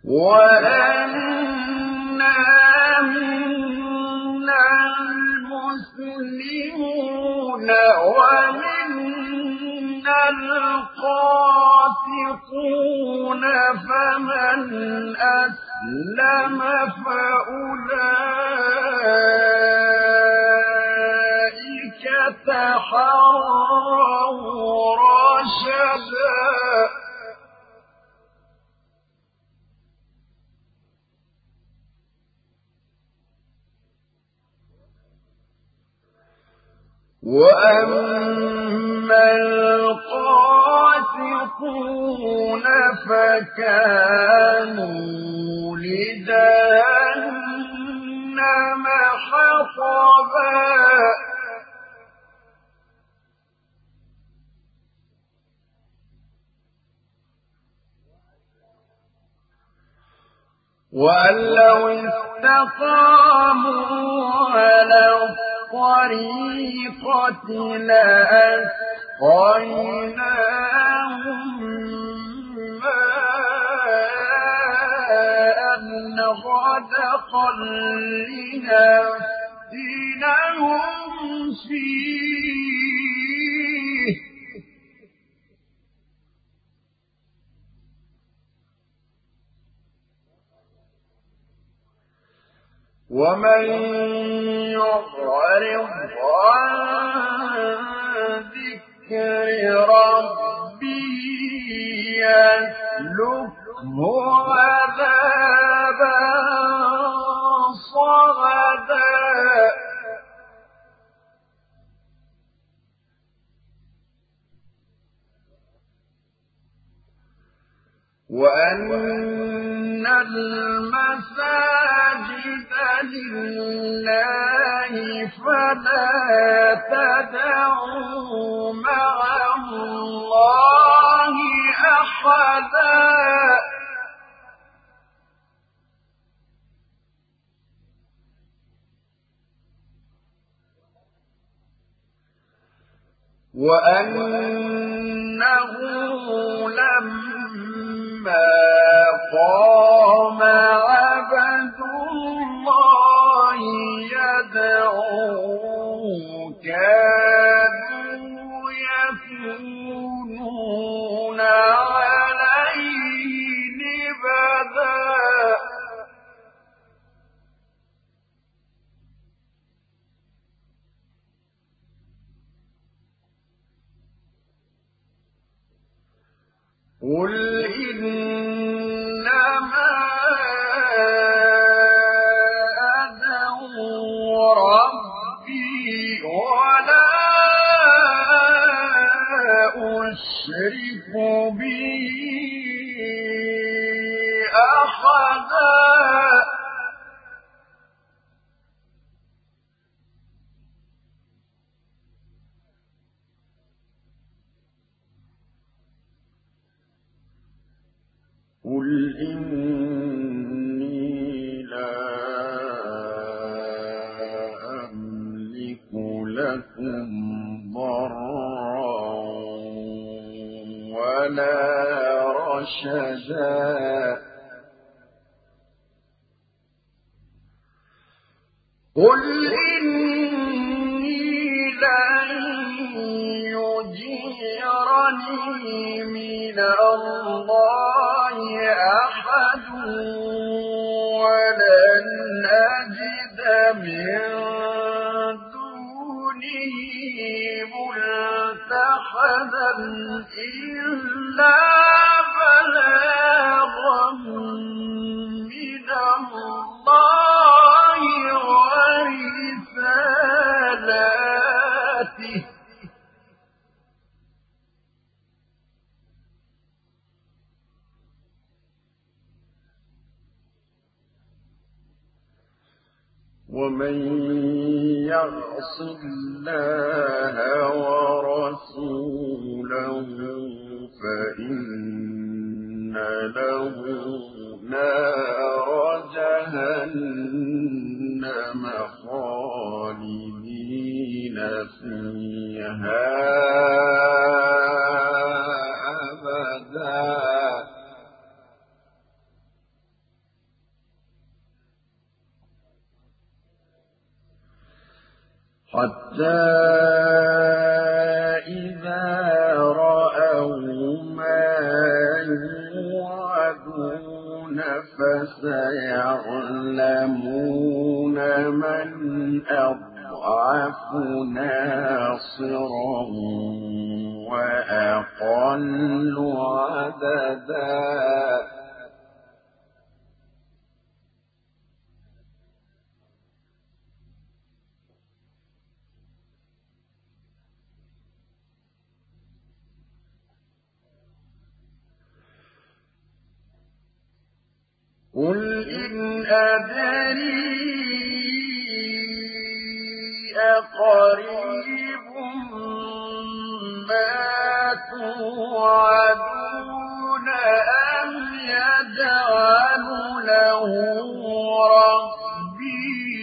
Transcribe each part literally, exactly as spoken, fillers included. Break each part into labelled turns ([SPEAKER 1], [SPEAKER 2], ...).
[SPEAKER 1] وأنا منا المسلمون ومنا القاسطون فمن أسلم فأولئك تحروا رشدا وأما القاسطون فكانوا لجهنم حطبا وأن لو استقاموا على الطريقة لأسقيناهم ماء غدقا لنفتنهم فيه ومن يعرض عن ذكر ربه يسلكه عذابا صعدا وأن المساجد لله فلا تدعوا مع الله أحدا وأنه لما قام عبد الله يدعوه كادوا يكونون عليه لبدا قل إنما أدعو ربي ولا أشرك به أحدا قل إني لا أملك لكم ضرا ولا رشدا قل إني لن يجيرني من الله أحد ولن أجد من دونه ملتحدا إلا بلاغا من الله ورسالاته ومن يعص الله ورسوله فإن له نار جهنم خالدين فيها أبدا حتى إذا رأوا ما يوعدون فسيعلمون من أضعف ناصرا وأقل عددا قل إن أدري أقريب ما توعدون أم يجعل له ربي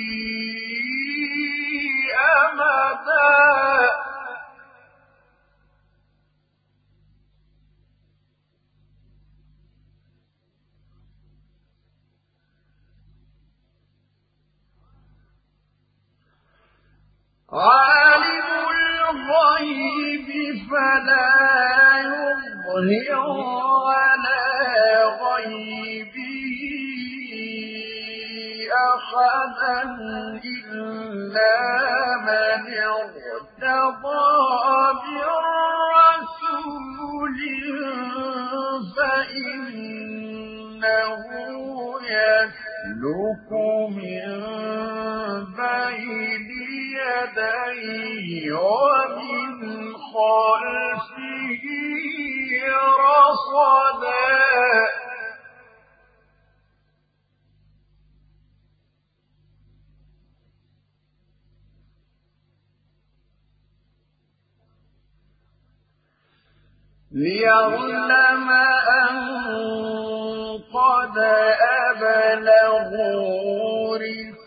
[SPEAKER 1] أمدا عالم الغيب فلا يظهر على غيبه أحدا إلا من ارتضى من رسول فإنه يسلك من بين يديه ومن خلفه رصدا ليعلم أن قد أبلغوا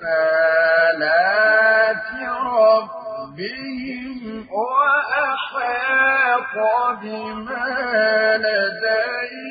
[SPEAKER 1] رسالات ربهم وأحاط بما لديهم